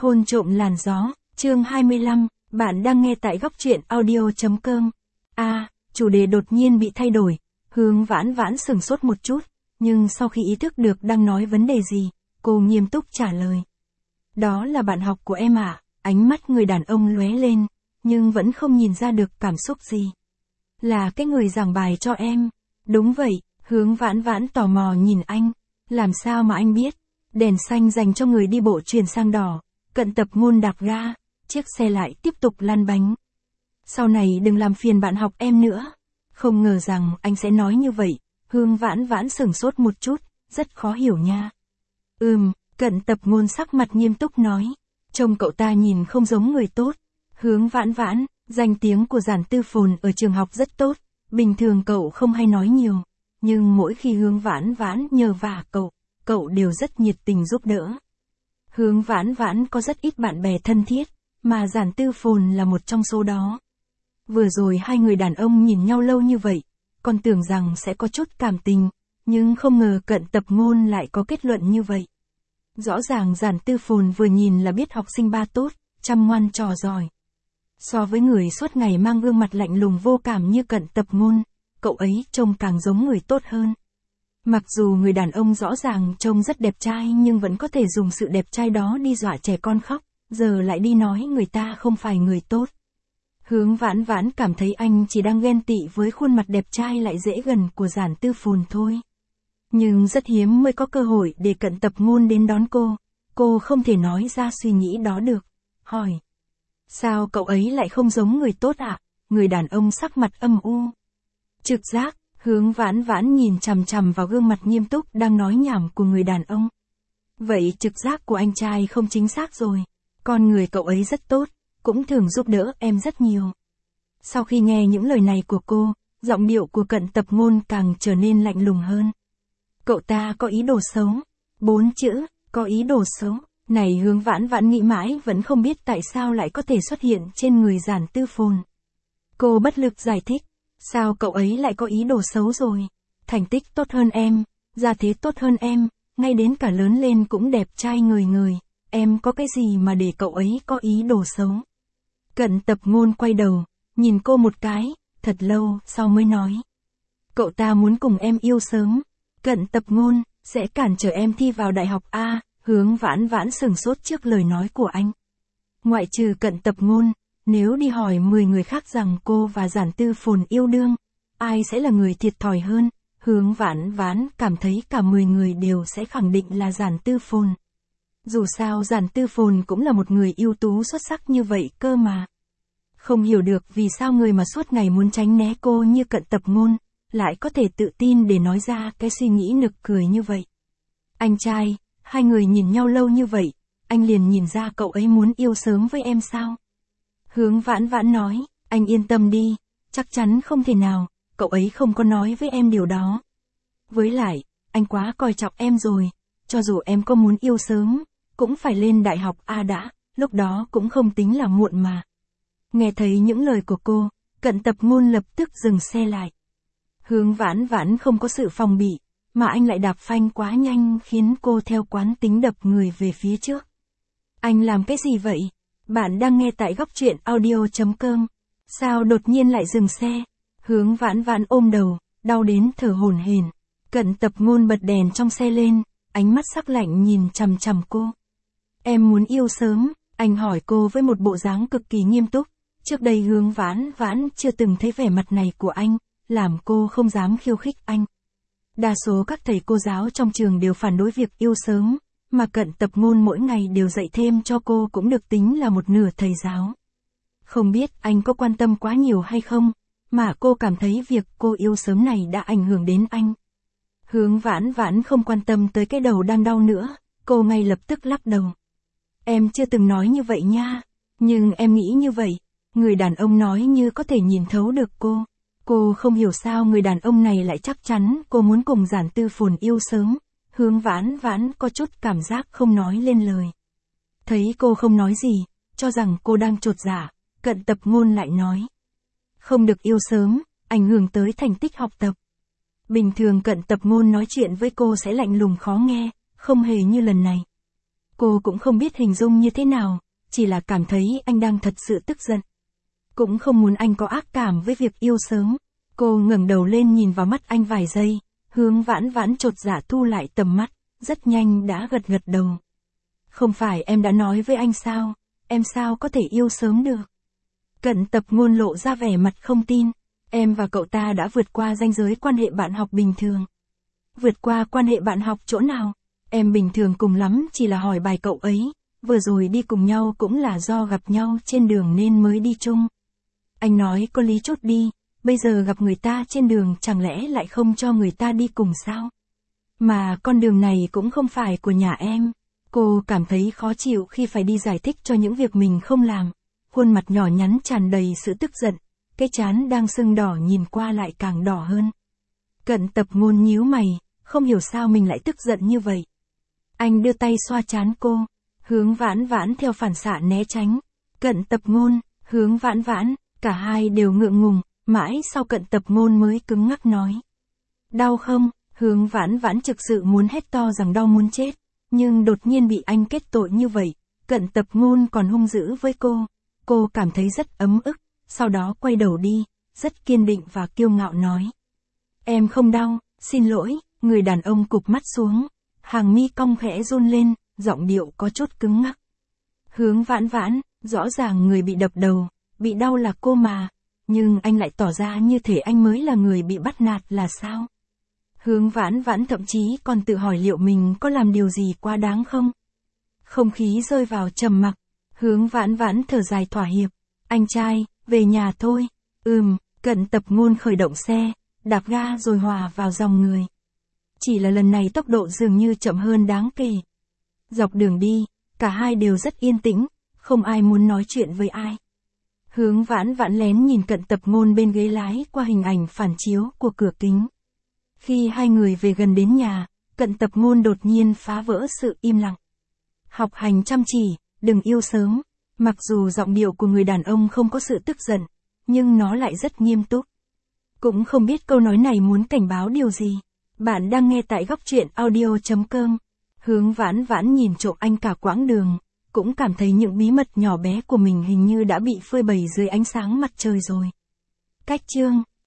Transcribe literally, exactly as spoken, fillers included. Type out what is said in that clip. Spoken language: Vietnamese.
Hôn trộm làn gió, chương hai mươi lăm, bạn đang nghe tại góc truyện audio.com. A, à, chủ đề đột nhiên bị thay đổi, Hướng Vãn Vãn sửng sốt một chút, nhưng sau khi ý thức được đang nói vấn đề gì, cô nghiêm túc trả lời. Đó là bạn học của em ạ, à. Ánh mắt người đàn ông lóe lên, nhưng vẫn không nhìn ra được cảm xúc gì. Là cái người giảng bài cho em. Đúng vậy, Hướng Vãn Vãn tò mò nhìn anh. Làm sao mà anh biết? Đèn xanh dành cho người đi bộ chuyển sang đỏ, Cận Tập Ngôn đạp ga, chiếc xe lại tiếp tục lăn bánh. Sau này đừng làm phiền bạn học em nữa. Không ngờ rằng anh sẽ nói như vậy, Hướng Vãn Vãn sửng sốt một chút, rất khó hiểu nha. Ừm, Cận Tập Ngôn sắc mặt nghiêm túc nói. Trông cậu ta nhìn không giống người tốt. Hướng Vãn Vãn, danh tiếng của Giản Tư Phồn ở trường học rất tốt, bình thường cậu không hay nói nhiều, nhưng mỗi khi Hướng Vãn Vãn nhờ vả cậu, cậu đều rất nhiệt tình giúp đỡ. Hướng Vãn Vãn có rất ít bạn bè thân thiết, mà Giản Tư Phồn là một trong số đó. Vừa rồi hai người đàn ông nhìn nhau lâu như vậy, còn tưởng rằng sẽ có chút cảm tình, nhưng không ngờ Cận Tập Ngôn lại có kết luận như vậy. Rõ ràng Giản Tư Phồn vừa nhìn là biết học sinh ba tốt, chăm ngoan trò giỏi. So với người suốt ngày mang gương mặt lạnh lùng vô cảm như Cận Tập Ngôn, cậu ấy trông càng giống người tốt hơn. Mặc dù người đàn ông rõ ràng trông rất đẹp trai nhưng vẫn có thể dùng sự đẹp trai đó đi dọa trẻ con khóc, giờ lại đi nói người ta không phải người tốt. Hướng Vãn Vãn cảm thấy anh chỉ đang ghen tị với khuôn mặt đẹp trai lại dễ gần của Giản Tư Phồn thôi. Nhưng rất hiếm mới có cơ hội để Cận Tập Ngôn đến đón cô, cô không thể nói ra suy nghĩ đó được. Hỏi, sao cậu ấy lại không giống người tốt ạ? À? Người đàn ông sắc mặt âm u. Trực giác. Hướng Vãn Vãn nhìn chằm chằm vào gương mặt nghiêm túc đang nói nhảm của người đàn ông. Vậy trực giác của anh trai không chính xác rồi. Con người cậu ấy rất tốt, cũng thường giúp đỡ em rất nhiều. Sau khi nghe những lời này của cô, giọng điệu của Cận Tập Ngôn càng trở nên lạnh lùng hơn. Cậu ta có ý đồ xấu. Bốn chữ, có ý đồ xấu. Này Hướng Vãn Vãn nghĩ mãi vẫn không biết tại sao lại có thể xuất hiện trên người Giản Tư Phồn. Cô bất lực giải thích. Sao cậu ấy lại có ý đồ xấu rồi? Thành tích tốt hơn em, gia thế tốt hơn em, ngay đến cả lớn lên cũng đẹp trai ngời ngời, em có cái gì mà để cậu ấy có ý đồ xấu? Cận Tập Ngôn quay đầu, nhìn cô một cái, thật lâu sau mới nói. Cậu ta muốn cùng em yêu sớm. Cận Tập Ngôn, sẽ cản trở em thi vào đại học A. Hướng Vãn Vãn sửng sốt trước lời nói của anh. Ngoại trừ Cận Tập Ngôn, nếu đi hỏi mười người khác rằng cô và Giản Tư Phồn yêu đương, ai sẽ là người thiệt thòi hơn? Hướng Vãn Vãn cảm thấy cả mười người đều sẽ khẳng định là Giản Tư Phồn. Dù sao Giản Tư Phồn cũng là một người ưu tú xuất sắc như vậy cơ mà. Không hiểu được vì sao người mà suốt ngày muốn tránh né cô như Cận Tập Ngôn, lại có thể tự tin để nói ra cái suy nghĩ nực cười như vậy. Anh trai, hai người nhìn nhau lâu như vậy, anh liền nhìn ra cậu ấy muốn yêu sớm với em sao? Hướng Vãn Vãn nói, anh yên tâm đi, chắc chắn không thể nào, cậu ấy không có nói với em điều đó. Với lại, anh quá coi trọng em rồi, cho dù em có muốn yêu sớm, cũng phải lên đại học A đã, lúc đó cũng không tính là muộn mà. Nghe thấy những lời của cô, Cận Tập Ngôn lập tức dừng xe lại. Hướng Vãn Vãn không có sự phòng bị, mà anh lại đạp phanh quá nhanh khiến cô theo quán tính đập người về phía trước. Anh làm cái gì vậy? Bạn đang nghe tại góc truyện audio.com. Sao đột nhiên lại dừng xe? Hướng Vãn Vãn ôm đầu, đau đến thở hổn hển. Cận Tập Ngôn bật đèn trong xe lên, ánh mắt sắc lạnh nhìn chằm chằm cô. Em muốn yêu sớm, anh hỏi cô với một bộ dáng cực kỳ nghiêm túc. Trước đây Hướng Vãn Vãn chưa từng thấy vẻ mặt này của anh, làm cô không dám khiêu khích anh. Đa số các thầy cô giáo trong trường đều phản đối việc yêu sớm, mà Cận Tập Ngôn mỗi ngày đều dạy thêm cho cô cũng được tính là một nửa thầy giáo. Không biết anh có quan tâm quá nhiều hay không, mà cô cảm thấy việc cô yêu sớm này đã ảnh hưởng đến anh. Hướng Vãn Vãn không quan tâm tới cái đầu đang đau nữa, cô ngay lập tức lắc đầu. Em chưa từng nói như vậy nha, nhưng em nghĩ như vậy. Người đàn ông nói như có thể nhìn thấu được cô. Cô không hiểu sao người đàn ông này lại chắc chắn cô muốn cùng Giản Tư Phồn yêu sớm. Hướng Vãn Vãn có chút cảm giác không nói lên lời. Thấy cô không nói gì, cho rằng cô đang chột dạ, Cận Tập Ngôn lại nói. Không được yêu sớm, ảnh hưởng tới thành tích học tập. Bình thường Cận Tập Ngôn nói chuyện với cô sẽ lạnh lùng khó nghe, không hề như lần này. Cô cũng không biết hình dung như thế nào, chỉ là cảm thấy anh đang thật sự tức giận. Cũng không muốn anh có ác cảm với việc yêu sớm. Cô ngẩng đầu lên nhìn vào mắt anh vài giây, Hướng Vãn Vãn chột dạ thu lại tầm mắt, rất nhanh đã gật gật đầu. Không phải em đã nói với anh sao, em sao có thể yêu sớm được. Cận Tập Ngôn lộ ra vẻ mặt không tin, em và cậu ta đã vượt qua ranh giới quan hệ bạn học bình thường. Vượt qua quan hệ bạn học chỗ nào? Em bình thường cùng lắm chỉ là hỏi bài cậu ấy, vừa rồi đi cùng nhau cũng là do gặp nhau trên đường nên mới đi chung. Anh nói có lý chốt đi, bây giờ gặp người ta trên đường chẳng lẽ lại không cho người ta đi cùng sao? Mà con đường này cũng không phải của nhà em. Cô cảm thấy khó chịu khi phải đi giải thích cho những việc mình không làm. Khuôn mặt nhỏ nhắn tràn đầy sự tức giận, cái trán đang sưng đỏ nhìn qua lại càng đỏ hơn. Cận Tập Ngôn nhíu mày, không hiểu sao mình lại tức giận như vậy. Anh đưa tay xoa trán cô, Hướng Vãn Vãn theo phản xạ né tránh. Cận Tập Ngôn, Hướng Vãn Vãn, cả hai đều ngượng ngùng, mãi sau Cận Tập Ngôn mới cứng ngắc nói. Đau không? Hướng Vãn Vãn thực sự muốn hét to rằng đau muốn chết, nhưng đột nhiên bị anh kết tội như vậy, Cận Tập Ngôn còn hung dữ với cô. Cô cảm thấy rất ấm ức, sau đó quay đầu đi, rất kiên định và kiêu ngạo nói. Em không đau, xin lỗi, người đàn ông cụp mắt xuống, hàng mi cong khẽ run lên, giọng điệu có chút cứng ngắc. Hướng Vãn Vãn, rõ ràng người bị đập đầu, bị đau là cô mà, nhưng anh lại tỏ ra như thể anh mới là người bị bắt nạt là sao? Hướng Vãn Vãn thậm chí còn tự hỏi liệu mình có làm điều gì quá đáng không? Không khí rơi vào trầm mặc, Hướng Vãn Vãn thở dài thỏa hiệp. Anh trai, về nhà thôi. Ừm, Cận Tập Ngôn khởi động xe, đạp ga rồi hòa vào dòng người. Chỉ là lần này tốc độ dường như chậm hơn đáng kể. Dọc đường đi, cả hai đều rất yên tĩnh, không ai muốn nói chuyện với ai. Hướng Vãn Vãn lén nhìn Cận Tập Ngôn bên ghế lái qua hình ảnh phản chiếu của cửa kính. Khi hai người về gần đến nhà, Cận Tập Ngôn đột nhiên phá vỡ sự im lặng. Học hành chăm chỉ, đừng yêu sớm. Mặc dù giọng điệu của người đàn ông không có sự tức giận, nhưng nó lại rất nghiêm túc. Cũng không biết câu nói này muốn cảnh báo điều gì. Bạn đang nghe tại góc truyện audio chấm com. Hướng Vãn Vãn nhìn trộm anh cả quãng đường, cũng cảm thấy những bí mật nhỏ bé của mình hình như đã bị phơi bày dưới ánh sáng mặt trời rồi. Cách chương